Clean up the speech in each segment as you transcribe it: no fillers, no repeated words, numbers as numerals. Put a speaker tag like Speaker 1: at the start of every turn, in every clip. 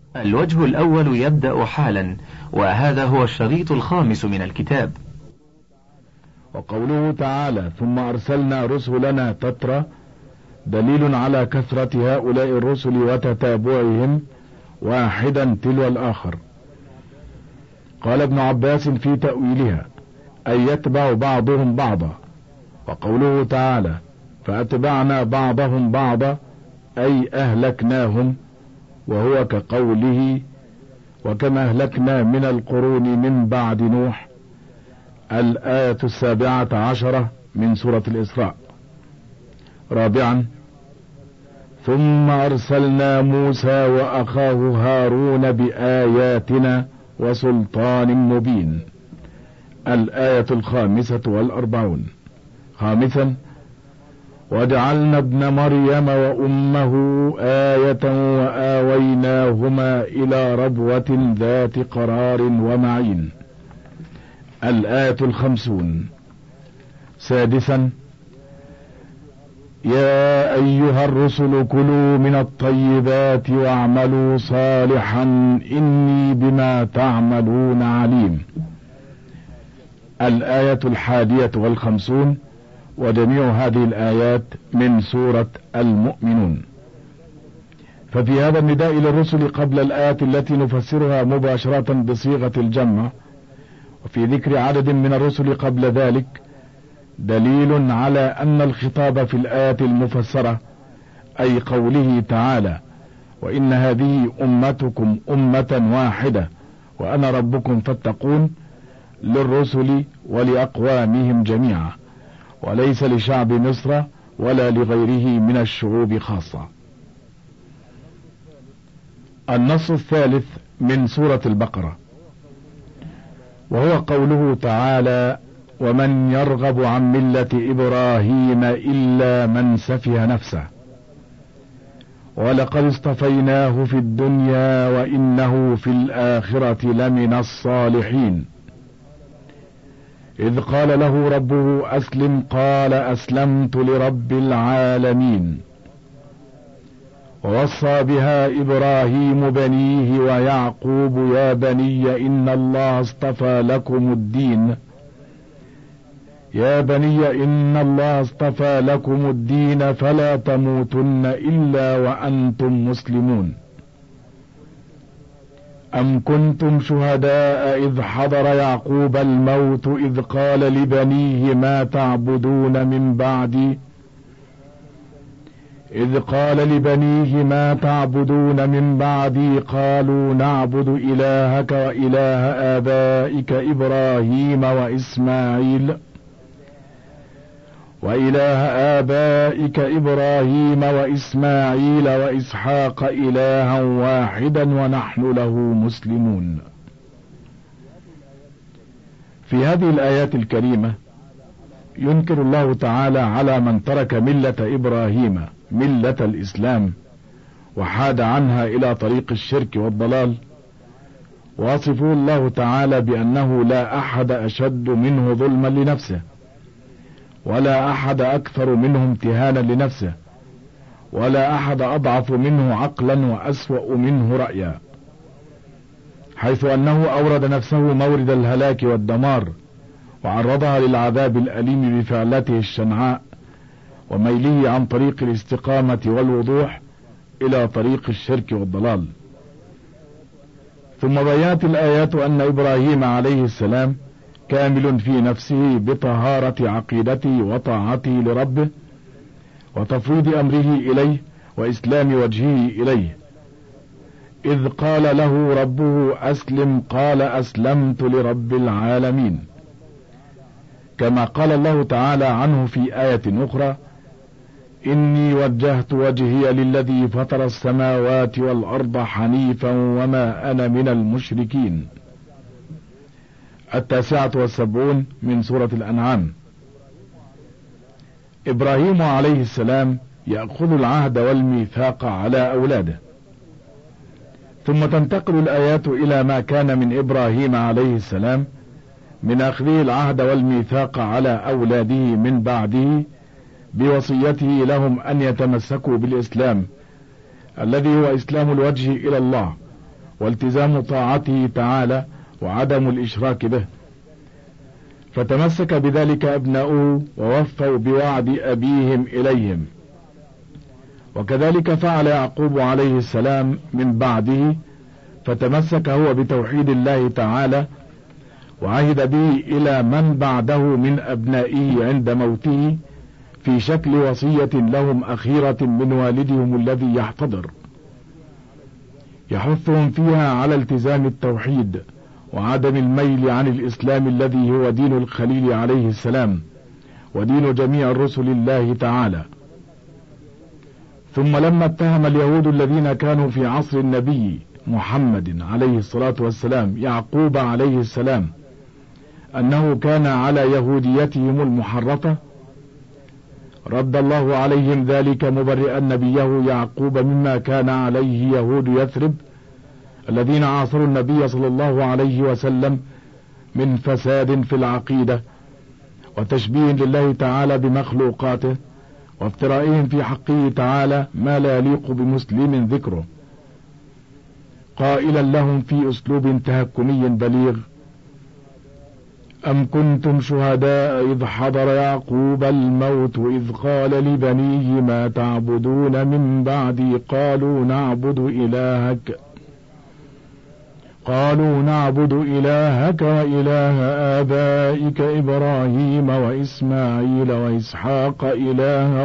Speaker 1: الوجه الأول يبدأ حالا، وهذا هو الشريط الخامس من الكتاب.
Speaker 2: وقوله تعالى: ثم أرسلنا رسلنا تترى، دليل على كثرة هؤلاء الرسل وتتابعهم واحدا تلو الآخر. قال ابن عباس في تأويلها: أي يتبع بعضهم بعضا. وقوله تعالى: فأتبعنا بعضهم بعضا، أي أهلكناهم، وهو كقوله: وكما أهلكنا من القرون من بعد نوح. الآية 17 من سورة الإسراء. رابعا: ثم أرسلنا موسى وأخاه هارون بآياتنا وسلطان مبين. الآية 45. خامسا: وجعلنا ابن مريم وأمه آية وآويناهما إلى ربوة ذات قرار ومعين. الآية 50. سادسا: يا أيها الرسل كلوا من الطيبات واعملوا صالحا إني بما تعملون عليم. الآية 51. وجميع هذه الآيات من سورة المؤمنون. ففي هذا النداء للرسل قبل الآيات التي نفسرها مباشرة بصيغة الجمع، وفي ذكر عدد من الرسل قبل ذلك، دليل على أن الخطاب في الآيات المفسرة، أي قوله تعالى: وإن هذه أمتكم أمة واحدة وأنا ربكم فاتقون، للرسل ولأقوامهم جميعا، وليس لشعب مصر ولا لغيره من الشعوب خاصة. النص الثالث من سورة البقرة، وهو قوله تعالى: ومن يرغب عن ملة إبراهيم إلا من سفه نفسه ولقد اصطفيناه في الدنيا وإنه في الآخرة لمن الصالحين. إذ قال له ربه أسلم قال أسلمت لرب العالمين. ووصى بها إبراهيم بنيه ويعقوب يا بني إن الله اصطفى لكم الدين يا بني إن الله اصطفى لكم الدين فلا تموتن إلا وأنتم مسلمون. أم كنتم شهداء إذ حضر يعقوب الموت إذ قال لبنيه ما تعبدون من بعدي قالوا نعبد إلهك وإله آبائك إبراهيم وإسماعيل وإسحاق إلها واحدا ونحن له مسلمون. في هذه الآيات الكريمة ينكر الله تعالى على من ترك ملة إبراهيم، ملة الإسلام، وحاد عنها إلى طريق الشرك والضلال، واصفه الله تعالى بأنه لا أحد أشد منه ظلما لنفسه، ولا أحد أكثر منه امتهانا لنفسه، ولا أحد أضعف منه عقلا وأسوأ منه رأيا، حيث أنه أورد نفسه مورد الهلاك والدمار، وعرضها للعذاب الأليم بفعلته الشنعاء وميله عن طريق الاستقامة والوضوح إلى طريق الشرك والضلال. ثم بينت الآيات أن إبراهيم عليه السلام كامل في نفسه بطهارة عقيدته وطاعته لربه وتفويض أمره إليه وإسلام وجهه إليه. إذ قال له ربه أسلم قال أسلمت لرب العالمين، كما قال الله تعالى عنه في آية أخرى: إني وجهت وجهي للذي فطر السماوات والأرض حنيفا وما أنا من المشركين. 79 من سورة الأنعام. إبراهيم عليه السلام يأخذ العهد والميثاق على أولاده، ثم تنتقل الآيات إلى ما كان من إبراهيم عليه السلام من أخذه العهد والميثاق على أولاده من بعده بوصيته لهم أن يتمسكوا بالإسلام الذي هو إسلام الوجه إلى الله، والتزام طاعته تعالى وعدم الإشراك به، فتمسك بذلك أبناؤه ووفوا بوعد أبيهم إليهم. وكذلك فعل يعقوب عليه السلام من بعده، فتمسك هو بتوحيد الله تعالى وعهد به إلى من بعده من أبنائه عند موته في شكل وصية لهم أخيرة من والدهم الذي يحتضر، يحثهم فيها على التزام التوحيد وعدم الميل عن الإسلام الذي هو دين الخليل عليه السلام ودين جميع الرسل الله تعالى. ثم لما اتهم اليهود الذين كانوا في عصر النبي محمد عليه الصلاة والسلام يعقوب عليه السلام أنه كان على يهوديتهم المحرفة، رد الله عليهم ذلك مبرئا نبيه يعقوب مما كان عليه يهود يثرب الذين عاصروا النبي صلى الله عليه وسلم من فساد في العقيدة وتشبيه لله تعالى بمخلوقاته وافترائهم في حقه تعالى ما لا يليق بمسلم ذكره، قائلا لهم في أسلوب تهكمي بليغ: أم كنتم شهداء إذ حضر يعقوب الموت إذ قال لبنيه ما تعبدون من بعدي قالوا نعبد إلهك وإله آبائك إبراهيم وإسماعيل وإسحاق إلها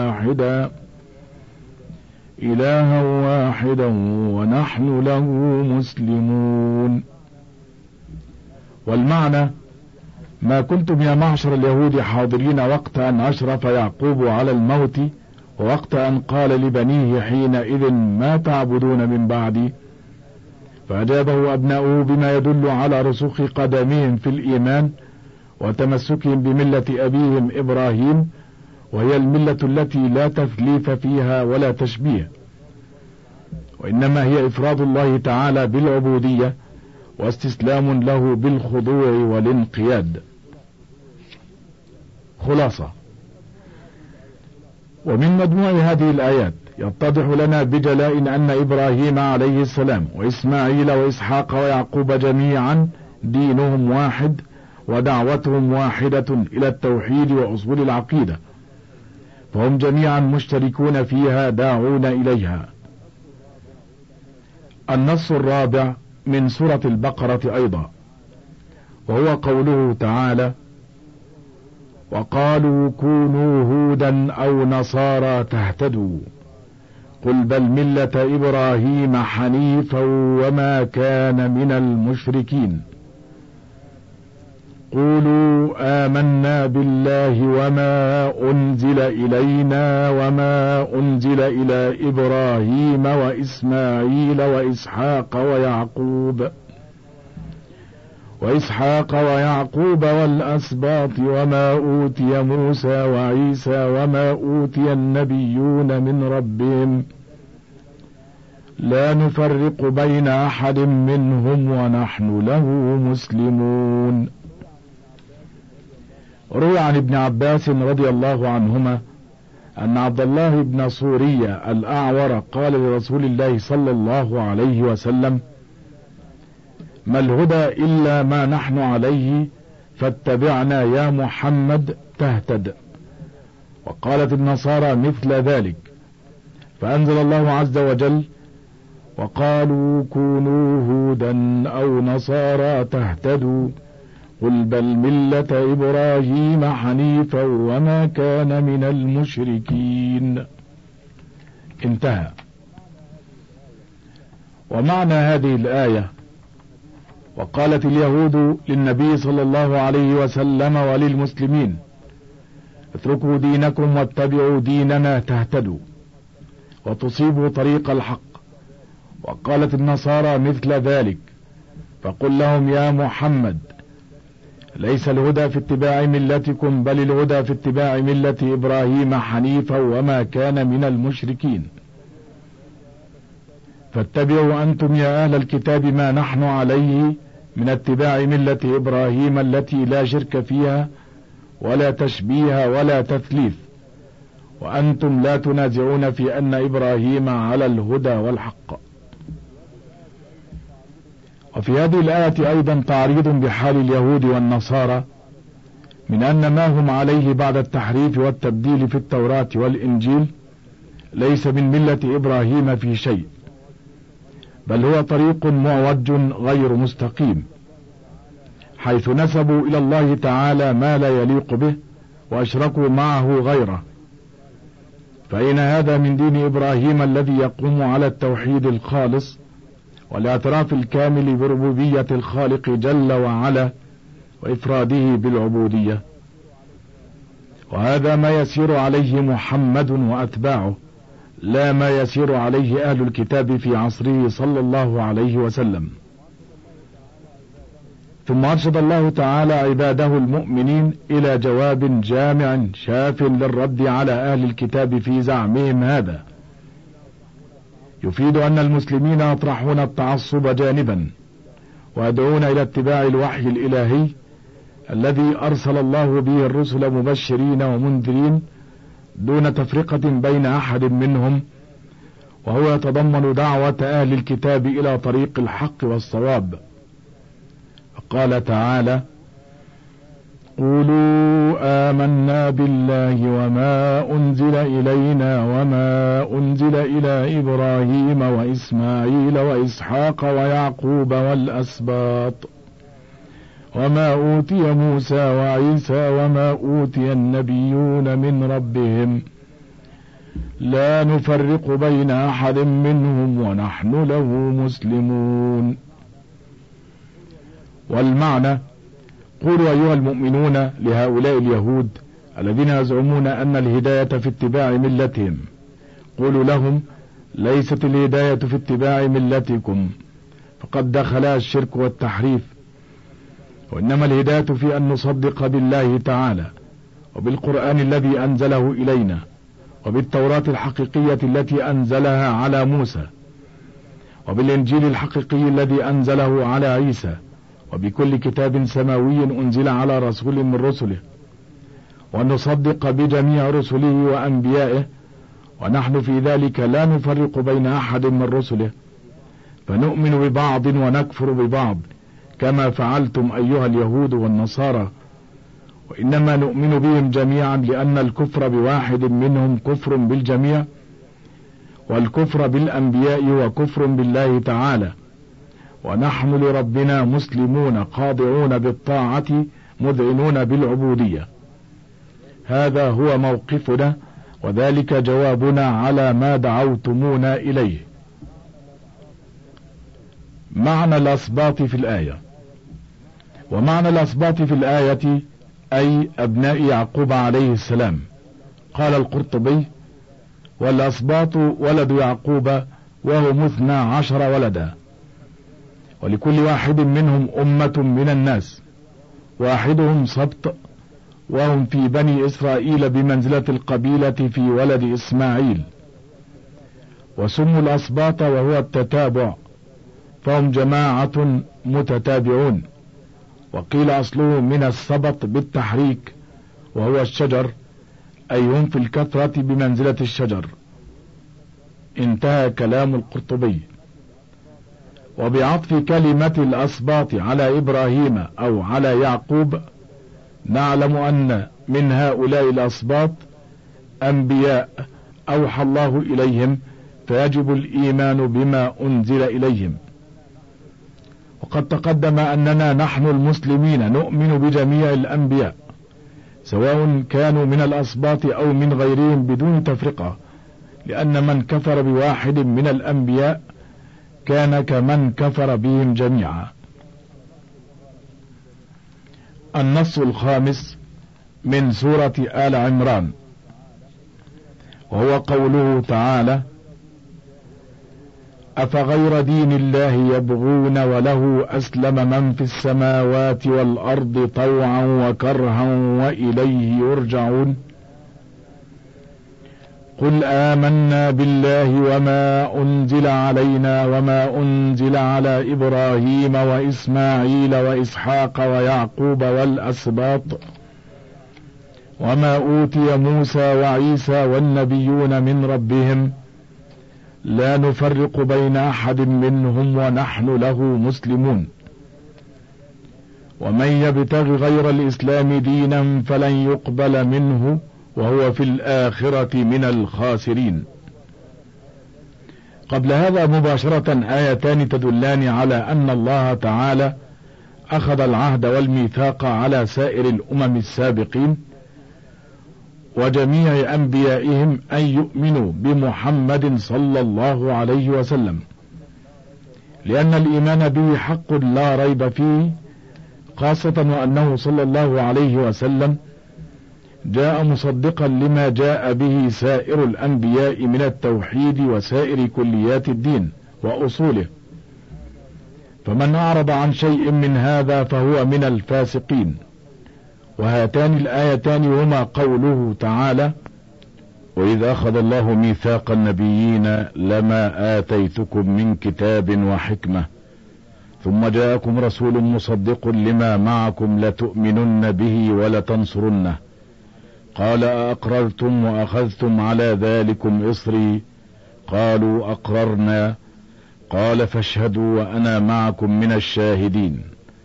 Speaker 2: واحدا ونحن له مسلمون. والمعنى: ما كنتم يا معشر اليهود حاضرين وقت أن أشرف يعقوب على الموت ووقت أن قال لبنيه حينئذ ما تعبدون من بعدي، فأجابه أبناؤه بما يدل على رسوخ قدمهم في الإيمان وتمسكهم بملة أبيهم إبراهيم، وهي الملة التي لا تثليث فيها ولا تشبيه، وإنما هي إفراد الله تعالى بالعبودية واستسلام له بالخضوع والانقياد. خلاصة: ومن مجموع هذه الآيات يتضح لنا بجلاء أن إبراهيم عليه السلام وإسماعيل وإسحاق ويعقوب جميعا دينهم واحد ودعوتهم واحدة إلى التوحيد وأصول العقيدة، فهم جميعا مشتركون فيها داعون إليها. النص الرابع من سورة البقرة أيضا، وهو قوله تعالى: وقالوا كونوا هودا أو نصارى تهتدوا قل بل ملة إبراهيم حنيفا وما كان من المشركين قولوا آمنا بالله وما أنزل إلينا وما أنزل إلى إبراهيم وإسماعيل وإسحاق ويعقوب والأسباط وما أوتي موسى وعيسى وما أوتي النبيون من ربهم لا نفرق بين أحد منهم ونحن له مسلمون. روي عن ابن عباس رضي الله عنهما أن عبد الله بن سورية الأعور قال لرسول الله صلى الله عليه وسلم: ما الهدى إلا ما نحن عليه فاتبعنا يا محمد تهتد. وقالت النصارى مثل ذلك، فأنزل الله عز وجل: وقالوا كونوا هودا أو نصارى تهتدوا قل بل ملة إبراهيم حنيفا وما كان من المشركين. انتهى. ومعنى هذه الآية: وقالت اليهود للنبي صلى الله عليه وسلم وللمسلمين: اتركوا دينكم واتبعوا ديننا تهتدوا وتصيبوا طريق الحق. وقالت النصارى مثل ذلك، فقل لهم يا محمد: ليس الهدى في اتباع ملتكم بل الهدى في اتباع ملة إبراهيم حنيفا وما كان من المشركين. فاتبعوا أنتم يا أهل الكتاب ما نحن عليه من اتباع ملة إبراهيم التي لا شرك فيها ولا تشبيه ولا تثليث، وأنتم لا تنازعون في أن إبراهيم على الهدى والحق. وفي هذه الآية أيضا تعريض بحال اليهود والنصارى من أن ما هم عليه بعد التحريف والتبديل في التوراة والإنجيل ليس من ملة إبراهيم في شيء، بل هو طريق معوج غير مستقيم، حيث نسبوا إلى الله تعالى ما لا يليق به وأشركوا معه غيره. فإن هذا من دين إبراهيم الذي يقوم على التوحيد الخالص والاعتراف الكامل بربوبية الخالق جل وعلا وإفراده بالعبودية، وهذا ما يسير عليه محمد وأتباعه، لا ما يسير عليه أهل الكتاب في عصره صلى الله عليه وسلم. ثم أرشد الله تعالى عباده المؤمنين إلى جواب جامع شاف للرد على أهل الكتاب في زعمهم هذا، يفيد أن المسلمين يطرحون التعصب جانبا ويدعون إلى اتباع الوحي الإلهي الذي أرسل الله به الرسل مبشرين ومنذرين دون تفرقة بين أحد منهم، وهو يتضمن دعوة أهل الكتاب إلى طريق الحق والصواب. قال تعالى: قولوا آمنا بالله وما أنزل إلينا وما أنزل إلى إبراهيم وإسماعيل وإسحاق ويعقوب والأسباط وما أوتي موسى وعيسى وما أوتي النبيون من ربهم لا نفرق بين أحد منهم ونحن له مسلمون. والمعنى: قولوا أيها المؤمنون لهؤلاء اليهود الذين يزعمون أن الهداية في اتباع ملتهم، قولوا لهم: ليست الهداية في اتباع ملتكم، فقد دخلها الشرك والتحريف، وإنما الهداية في أن نصدق بالله تعالى وبالقرآن الذي أنزله إلينا وبالتوراة الحقيقية التي أنزلها على موسى وبالإنجيل الحقيقي الذي أنزله على عيسى وبكل كتاب سماوي أنزل على رسول من رسله، وأن نصدق بجميع رسله وأنبيائه، ونحن في ذلك لا نفرق بين أحد من رسله، فنؤمن ببعض ونكفر ببعض كما فعلتم أيها اليهود والنصارى، وإنما نؤمن بهم جميعا، لأن الكفر بواحد منهم كفر بالجميع، والكفر بالأنبياء وكفر بالله تعالى، ونحن لربنا مسلمون خاضعون بالطاعة مذعنون بالعبودية. هذا هو موقفنا، وذلك جوابنا على ما دعوتمونا إليه. معنى الأسباط في الآية. ومعنى الأسباط في الآية أي أبناء يعقوب عليه السلام. قال القرطبي: والأسباط ولد يعقوب وهم 12 ولدا، ولكل واحد منهم أمة من الناس، واحدهم سبط، وهم في بني إسرائيل بمنزلة القبيلة في ولد إسماعيل، وسموا الأسباط وهو التتابع، فهم جماعة متتابعون. وقيل أصله من السبط بالتحريك وهو الشجر، أي هم في الكثرة بمنزلة الشجر. انتهى كلام القرطبي. وبعطف كلمة الأسباط على إبراهيم أو على يعقوب نعلم أن من هؤلاء الأسباط أنبياء أوحى الله إليهم، فيجب الإيمان بما أنزل إليهم. وقد تقدم أننا نحن المسلمين نؤمن بجميع الأنبياء، سواء كانوا من الأسباط أو من غيرهم بدون تفرقة، لأن من كفر بواحد من الأنبياء كان كمن كفر بهم جميعا. النص الخامس من سورة آل عمران، وهو قوله تعالى: أفغير دين الله يبغون وله أسلم من في السماوات والأرض طوعا وكرها وإليه يرجعون. قل آمنا بالله وما أنزل علينا وما أنزل على إبراهيم وإسماعيل وإسحاق ويعقوب والأسباط وما أوتي موسى وعيسى والنبيون من ربهم لا نفرق بين أحد منهم ونحن له مسلمون. ومن يبتغ غير الإسلام دينا فلن يقبل منه وهو في الآخرة من الخاسرين. قبل هذا مباشرة آيتان تدلان على أن الله تعالى أخذ العهد والميثاق على سائر الأمم السابقين وجميع أنبيائهم أن يؤمنوا بمحمد صلى الله عليه وسلم، لأن الإيمان به حق لا ريب فيه، خاصة وأنه صلى الله عليه وسلم جاء مصدقا لما جاء به سائر الأنبياء من التوحيد وسائر كليات الدين وأصوله، فمن أعرض عن شيء من هذا فهو من الفاسقين. وهاتان الآيتان هما قوله تعالى: وإذا أخذ الله ميثاق النبيين لما آتيتكم من كتاب وحكمة ثم جاءكم رسول مصدق لما معكم لتؤمنن به ولتنصرنه قال أأقررتم وأخذتم على ذلكم إصري قالوا أقررنا قال فاشهدوا وأنا معكم من الشاهدين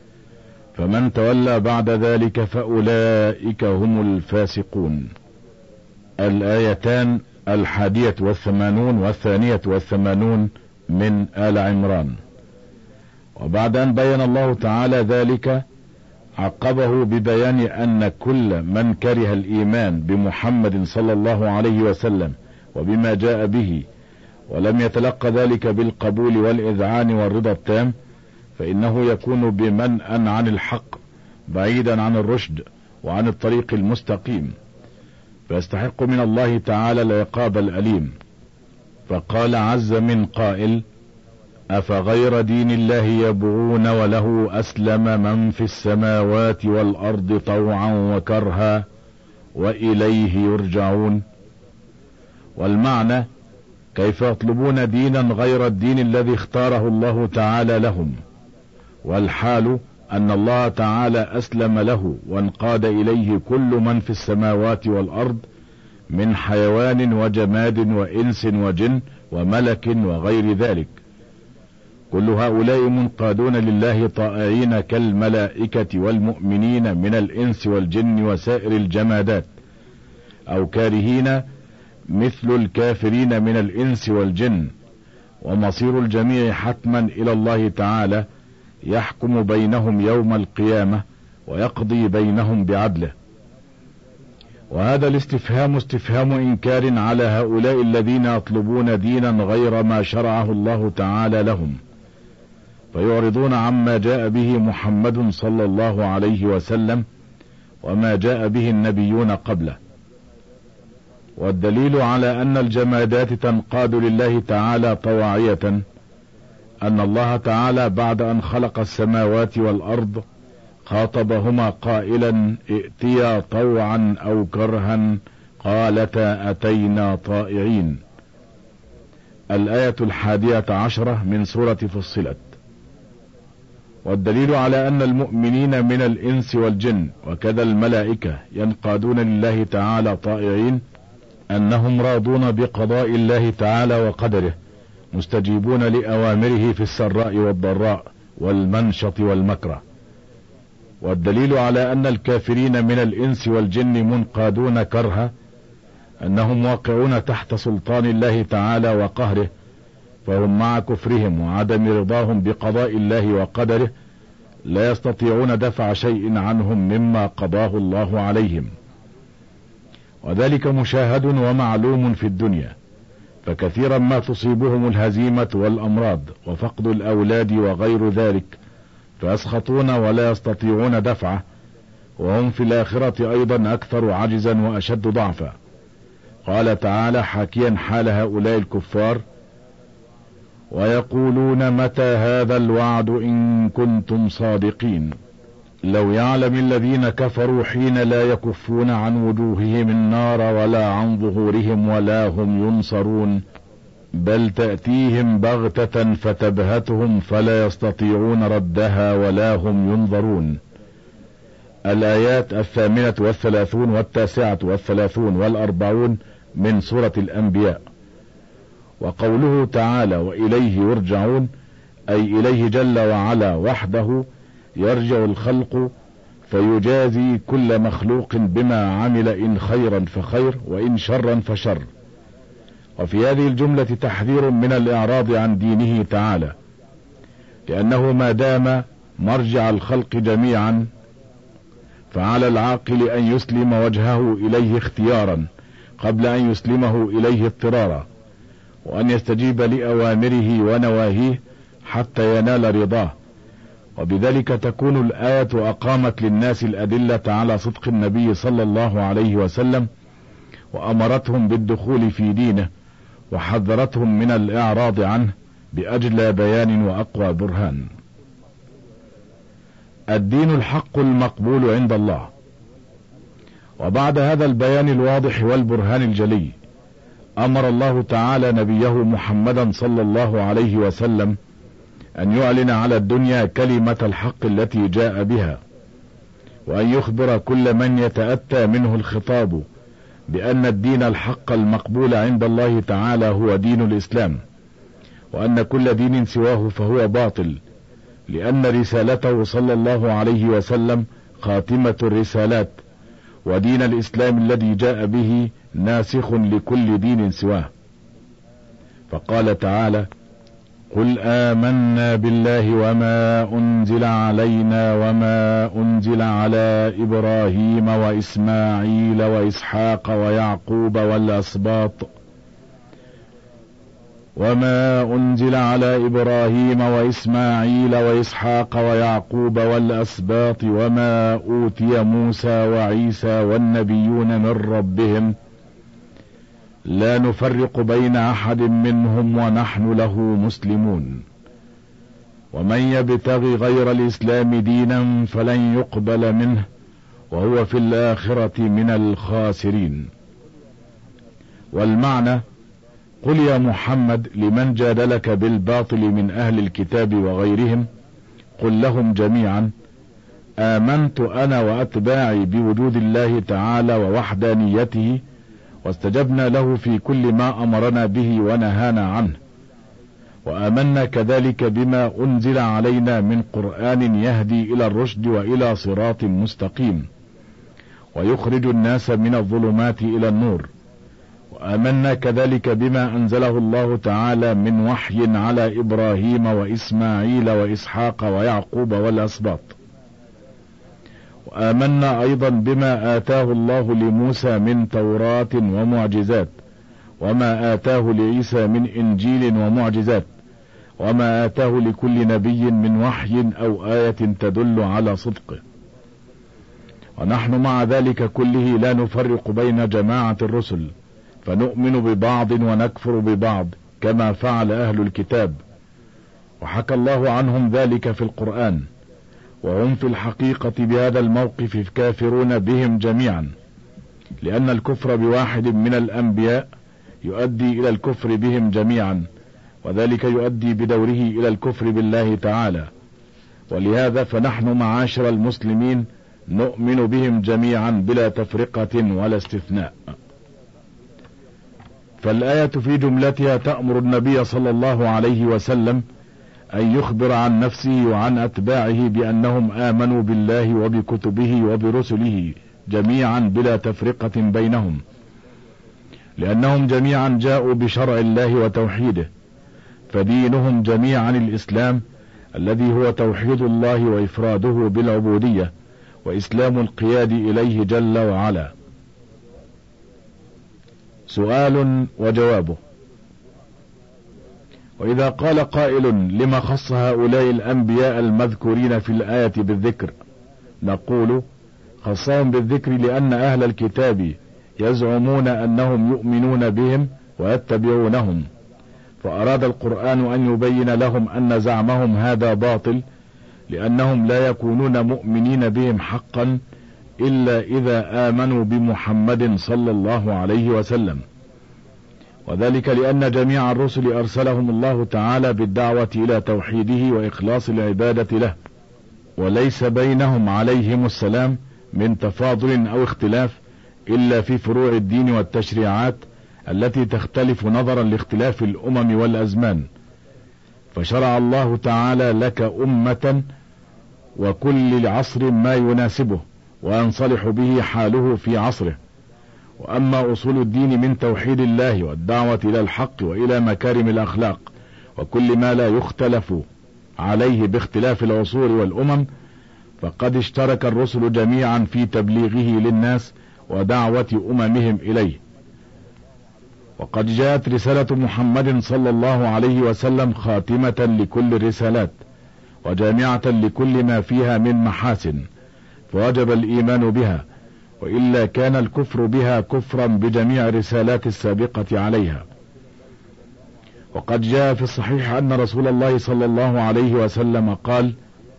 Speaker 2: فمن تولى بعد ذلك فأولئك هم الفاسقون. الآيتان 81 و82 من آل عمران. وبعد أن بين الله تعالى ذلك عقبه ببيان أن كل من كره الإيمان بمحمد صلى الله عليه وسلم وبما جاء به ولم يتلقى ذلك بالقبول والإذعان والرضا التام فإنه يكون بمنأ عن الحق بعيدا عن الرشد وعن الطريق المستقيم، فيستحق من الله تعالى العقاب الأليم. فقال عز من قائل: أفغير دين الله يبغون وله أسلم من في السماوات والأرض طوعا وكرها وإليه يرجعون. والمعنى: كيف يطلبون دينا غير الدين الذي اختاره الله تعالى لهم، والحال أن الله تعالى أسلم له وانقاد إليه كل من في السماوات والأرض من حيوان وجماد وإنس وجن وملك وغير ذلك، كل هؤلاء منقادون لله طائعين كالملائكة والمؤمنين من الإنس والجن وسائر الجمادات، أو كارهين مثل الكافرين من الإنس والجن. ومصير الجميع حتما إلى الله تعالى يحكم بينهم يوم القيامة ويقضي بينهم بعدله. وهذا الاستفهام استفهام إنكار على هؤلاء الذين يطلبون دينا غير ما شرعه الله تعالى لهم، فيعرضون عما جاء به محمد صلى الله عليه وسلم وما جاء به النبيون قبله. والدليل على أن الجمادات تنقاد لله تعالى طواعية أن الله تعالى بعد أن خلق السماوات والأرض خاطبهما قائلا: ائتيا طوعا أو كرها قالتا أتينا طائعين. الآية 11 من سورة فصلت. والدليل على أن المؤمنين من الإنس والجن وكذا الملائكة ينقادون لله تعالى طائعين أنهم راضون بقضاء الله تعالى وقدره، مستجيبون لأوامره في السراء والضراء والمنشط والمكره. والدليل على أن الكافرين من الإنس والجن منقادون كرها أنهم واقعون تحت سلطان الله تعالى وقهره، فهم مع كفرهم وعدم رضاهم بقضاء الله وقدره لا يستطيعون دفع شيء عنهم مما قضاه الله عليهم. وذلك مشاهد ومعلوم في الدنيا، فكثيرا ما تصيبهم الهزيمة والأمراض وفقد الأولاد وغير ذلك، فيسخطون ولا يستطيعون دفعه، وهم في الآخرة أيضا أكثر عجزا وأشد ضعفا. قال تعالى حاكيا حال هؤلاء الكفار: ويقولون متى هذا الوعد إن كنتم صادقين. لو يعلم الذين كفروا حين لا يكفون عن وجوههم النار ولا عن ظهورهم ولا هم ينصرون، بل تأتيهم بغتة فتبهتهم فلا يستطيعون ردها ولا هم ينظرون. الآيات 38 و39 و40 من سورة الأنبياء. وقوله تعالى وإليه يرجعون أي إليه جل وعلا وحده يرجع الخلق فيجازي كل مخلوق بما عمل، إن خيرا فخير وإن شرا فشر. وفي هذه الجملة تحذير من الإعراض عن دينه تعالى، لأنه ما دام مرجع الخلق جميعا فعلى العاقل أن يسلم وجهه إليه اختيارا قبل أن يسلمه إليه اضطرارا، وأن يستجيب لأوامره ونواهيه حتى ينال رضاه. وبذلك تكون الآية أقامت للناس الأدلة على صدق النبي صلى الله عليه وسلم، وأمرتهم بالدخول في دينه، وحذرتهم من الإعراض عنه بأجلى بيان وأقوى برهان. الدين الحق المقبول عند الله. وبعد هذا البيان الواضح والبرهان الجلي، أمر الله تعالى نبيه محمدا صلى الله عليه وسلم أن يعلن على الدنيا كلمة الحق التي جاء بها، وأن يخبر كل من يتأتى منه الخطاب بأن الدين الحق المقبول عند الله تعالى هو دين الإسلام، وأن كل دين سواه فهو باطل، لأن رسالته صلى الله عليه وسلم خاتمة الرسالات، ودين الإسلام الذي جاء به ناسخ لكل دين سواه. فقال تعالى: قل آمنا بالله وما أنزل علينا وما أنزل على إبراهيم وإسماعيل وإسحاق ويعقوب والأسباط وما أنزل على إبراهيم وإسماعيل وإسحاق ويعقوب والأسباط وما أوتي موسى وعيسى والنبيون من ربهم لا نفرق بين أحد منهم ونحن له مسلمون، ومن يبتغي غير الإسلام دينا فلن يقبل منه وهو في الآخرة من الخاسرين. والمعنى: قل يا محمد لمن جادلك بالباطل من أهل الكتاب وغيرهم، قل لهم جميعا: آمنت أنا وأتباعي بوجود الله تعالى ووحدانيته، واستجبنا له في كل ما أمرنا به ونهانا عنه، وآمنا كذلك بما أنزل علينا من قرآن يهدي إلى الرشد وإلى صراط مستقيم ويخرج الناس من الظلمات إلى النور، وآمنا كذلك بما أنزله الله تعالى من وحي على إبراهيم وإسماعيل وإسحاق ويعقوب والأسباط، وآمنا أيضا بما آتاه الله لموسى من توراة ومعجزات، وما آتاه لعيسى من إنجيل ومعجزات، وما آتاه لكل نبي من وحي أو آية تدل على صدقه. ونحن مع ذلك كله لا نفرق بين جماعة الرسل، فنؤمن ببعض ونكفر ببعض كما فعل أهل الكتاب، وحكى الله عنهم ذلك في القرآن، وهم في الحقيقة بهذا الموقف كافرون بهم جميعا، لأن الكفر بواحد من الأنبياء يؤدي إلى الكفر بهم جميعا، وذلك يؤدي بدوره إلى الكفر بالله تعالى. ولهذا فنحن معاشر المسلمين نؤمن بهم جميعا بلا تفرقة ولا استثناء. فالآية في جملتها تأمر النبي صلى الله عليه وسلم أن يخبر عن نفسه وعن أتباعه بأنهم آمنوا بالله وبكتبه وبرسله جميعا بلا تفرقة بينهم، لأنهم جميعا جاءوا بشرع الله وتوحيده، فدينهم جميعا الإسلام الذي هو توحيد الله وإفراده بالعبودية وإسلام القياد إليه جل وعلا. سؤال وجوابه: وإذا قال قائل لما خص هؤلاء الأنبياء المذكورين في الآية بالذكر؟ نقول: خصهم بالذكر لأن أهل الكتاب يزعمون أنهم يؤمنون بهم ويتبعونهم، فأراد القرآن أن يبين لهم أن زعمهم هذا باطل، لأنهم لا يكونون مؤمنين بهم حقا إلا إذا آمنوا بمحمد صلى الله عليه وسلم، وذلك لأن جميع الرسل أرسلهم الله تعالى بالدعوة إلى توحيده وإخلاص العبادة له، وليس بينهم عليهم السلام من تفاضل أو اختلاف إلا في فروع الدين والتشريعات التي تختلف نظرا لاختلاف الأمم والأزمان، فشرع الله تعالى لك أمة وكل عصر ما يناسبه وينصلح به حاله في عصره. وأما أصول الدين من توحيد الله والدعوة إلى الحق وإلى مكارم الأخلاق وكل ما لا يختلف عليه باختلاف العصور والأمم، فقد اشترك الرسل جميعا في تبليغه للناس ودعوة أممهم إليه. وقد جاءت رسالة محمد صلى الله عليه وسلم خاتمة لكل الرسالات وجامعة لكل ما فيها من محاسن، فوجب الإيمان بها، وإلا كان الكفر بها كفرا بجميع الرسالات السابقة عليها. وقد جاء في الصحيح أن رسول الله صلى الله عليه وسلم قال: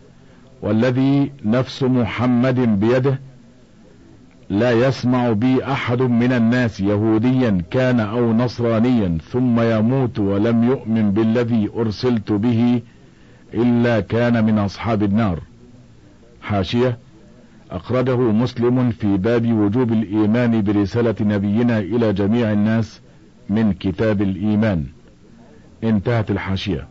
Speaker 2: والذي نفس محمد بيده لا يسمع بي أحد من الناس يهوديا كان أو نصرانيا ثم يموت ولم يؤمن بالذي أرسلت به إلا كان من أصحاب النار. حاشية: أخرجه مسلم في باب وجوب الإيمان برسالة نبينا إلى جميع الناس من كتاب الإيمان. انتهت الحاشية.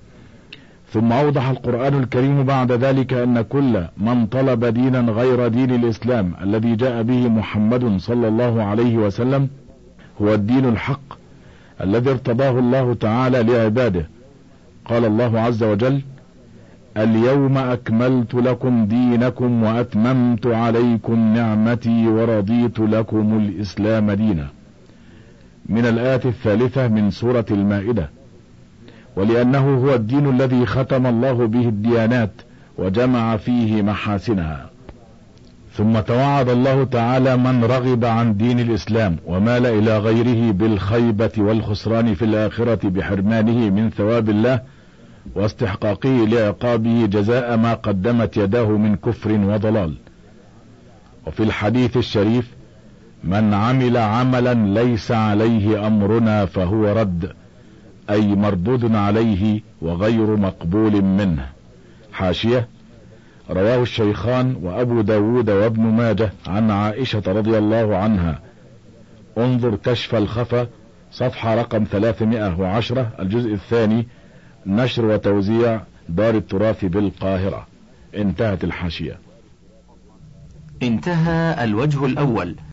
Speaker 2: ثم أوضح القرآن الكريم بعد ذلك أن كل من طلب دينا غير دين الإسلام الذي جاء به محمد صلى الله عليه وسلم هو الدين الحق الذي ارتضاه الله تعالى لعباده. قال الله عز وجل: اليوم أكملت لكم دينكم وأتممت عليكم نعمتي ورضيت لكم الإسلام دينا، من الآية 3 من سورة المائدة. ولأنه هو الدين الذي ختم الله به الديانات وجمع فيه محاسنها. ثم توعد الله تعالى من رغب عن دين الإسلام ومال إلى غيره بالخيبة والخسران في الآخرة بحرمانه من ثواب الله واستحقاقه لعقابه جزاء ما قدمت يداه من كفر وضلال. وفي الحديث الشريف: من عمل عملا ليس عليه أمرنا فهو رد، أي مردود عليه وغير مقبول منه. حاشية: رواه الشيخان وأبو داود وابن ماجه عن عائشة رضي الله عنها. انظر كشف الخفا صفحة رقم 310 الجزء الثاني، نشر وتوزيع دار التراث بالقاهرة. انتهت الحاشية.
Speaker 1: انتهى الوجه الأول.